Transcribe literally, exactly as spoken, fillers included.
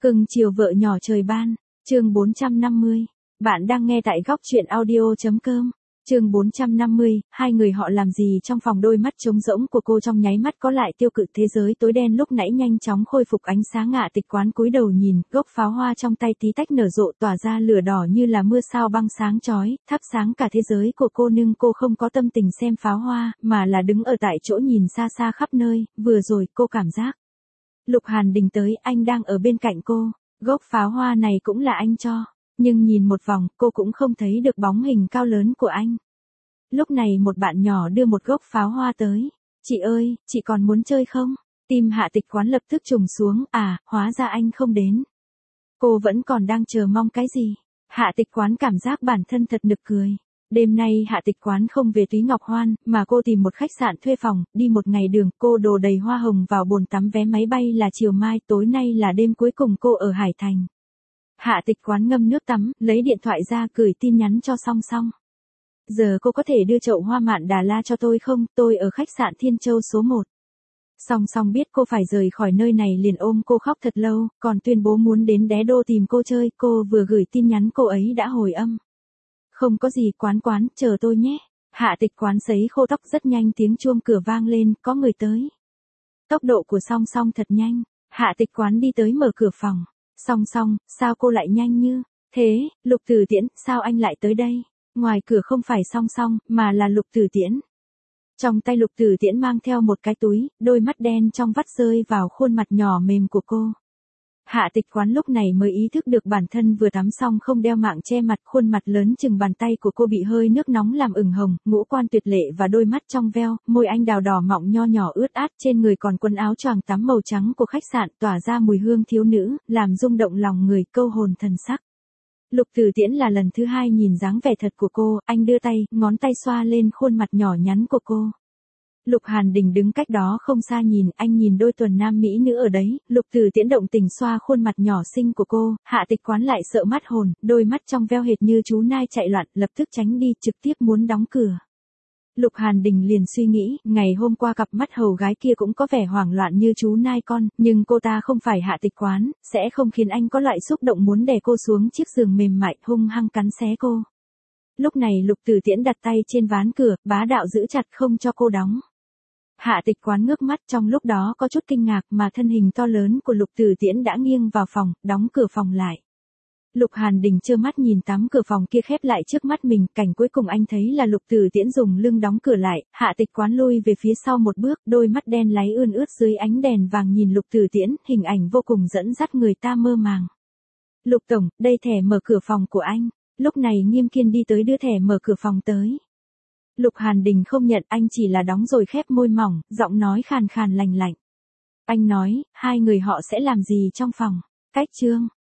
Cưng chiều vợ nhỏ trời ban, chương bốn trăm năm mươi. Bạn đang nghe tại góc truyện audio.com. Chương bốn trăm năm mươi, hai người họ làm gì trong phòng. Đôi mắt trống rỗng của cô trong nháy mắt có lại tiêu cự, thế giới tối đen lúc nãy nhanh chóng khôi phục ánh sáng. Ngạ Tịch Quán cúi đầu nhìn, gốc pháo hoa trong tay tí tách nở rộ, tỏa ra lửa đỏ như là mưa sao băng sáng chói, thắp sáng cả thế giới của cô. Nhưng cô không có tâm tình xem pháo hoa, mà là đứng ở tại chỗ nhìn xa xa khắp nơi. Vừa rồi cô cảm giác Lục Hàn Đình tới, anh đang ở bên cạnh cô, gốc pháo hoa này cũng là anh cho. Nhưng nhìn một vòng, cô cũng không thấy được bóng hình cao lớn của anh. Lúc này một bạn nhỏ đưa một gốc pháo hoa tới. Chị ơi, chị còn muốn chơi không? Tim Hạ Tịch Quán lập tức trùng xuống, à, hóa ra anh không đến. Cô vẫn còn đang chờ mong cái gì? Hạ Tịch Quán cảm giác bản thân thật nực cười. Đêm nay Hạ Tịch Quán không về Túy Ngọc Hoan, mà cô tìm một khách sạn thuê phòng, đi một ngày đường, cô đổ đầy hoa hồng vào bồn tắm. Vé máy bay là chiều mai, tối nay là đêm cuối cùng cô ở Hải Thành. Hạ Tịch Quán ngâm nước tắm, lấy điện thoại ra gửi tin nhắn cho Song Song. Giờ cô có thể đưa chậu hoa mạn Đà La cho tôi không? Tôi ở khách sạn Thiên Châu số một. Song Song biết cô phải rời khỏi nơi này liền ôm cô khóc thật lâu, còn tuyên bố muốn đến Đế Đô tìm cô chơi. Cô vừa gửi tin nhắn cô ấy đã hồi âm. Không có gì Quán Quán, chờ tôi nhé. Hạ Tịch Quán sấy khô tóc rất nhanh, tiếng chuông cửa vang lên, có người tới. Tốc độ của Song Song thật nhanh. Hạ Tịch Quán đi tới mở cửa phòng. Song Song, sao cô lại nhanh như thế? Lục Tử Tiễn, sao anh lại tới đây? Ngoài cửa không phải Song Song, mà là Lục Tử Tiễn. Trong tay Lục Tử Tiễn mang theo một cái túi, đôi mắt đen trong vắt rơi vào khuôn mặt nhỏ mềm của cô. Hạ Tịch Quán lúc này mới ý thức được bản thân vừa tắm xong không đeo mạng che mặt. Khuôn mặt lớn chừng bàn tay của cô bị hơi nước nóng làm ửng hồng, ngũ quan tuyệt lệ và đôi mắt trong veo, môi anh đào đỏ mọng nho nhỏ ướt át. Trên người còn quần áo choàng tắm màu trắng của khách sạn, tỏa ra mùi hương thiếu nữ, làm rung động lòng người, câu hồn thần sắc. Lục Tử Tiễn là lần thứ hai nhìn dáng vẻ thật của cô, anh đưa tay, ngón tay xoa lên khuôn mặt nhỏ nhắn của cô. Lục Hàn Đình đứng cách đó không xa nhìn, anh nhìn đôi tuần nam mỹ nữ ở đấy. Lục Tử Tiễn động tình xoa khuôn mặt nhỏ xinh của cô. Hạ Tịch Quán lại sợ mất hồn, đôi mắt trong veo hệt như chú nai chạy loạn, lập tức tránh đi, trực tiếp muốn đóng cửa. Lục Hàn Đình liền suy nghĩ, ngày hôm qua cặp mắt hầu gái kia cũng có vẻ hoảng loạn như chú nai con, nhưng cô ta không phải Hạ Tịch Quán, sẽ không khiến anh có loại xúc động muốn đè cô xuống chiếc giường mềm mại, hung hăng cắn xé cô. Lúc này Lục Tử Tiễn đặt tay trên ván cửa, bá đạo giữ chặt không cho cô đóng. Hạ Tịch Quán ngước mắt, trong lúc đó có chút kinh ngạc, mà thân hình to lớn của Lục Tử Tiễn đã nghiêng vào phòng, đóng cửa phòng lại. Lục Hàn Đình trơ mắt nhìn tắm cửa phòng kia khép lại trước mắt mình, cảnh cuối cùng anh thấy là Lục Tử Tiễn dùng lưng đóng cửa lại. Hạ Tịch Quán lui về phía sau một bước, đôi mắt đen láy ươn ướt dưới ánh đèn vàng nhìn Lục Tử Tiễn, hình ảnh vô cùng dẫn dắt người ta mơ màng. Lục tổng, đây thẻ mở cửa phòng của anh. Lúc này Nghiêm Kiên đi tới đưa thẻ mở cửa phòng tới. Lục Hàn Đình không nhận, anh chỉ là đóng rồi khép môi mỏng, giọng nói khàn khàn lành lạnh. Anh nói, hai người họ sẽ làm gì trong phòng? Cách chương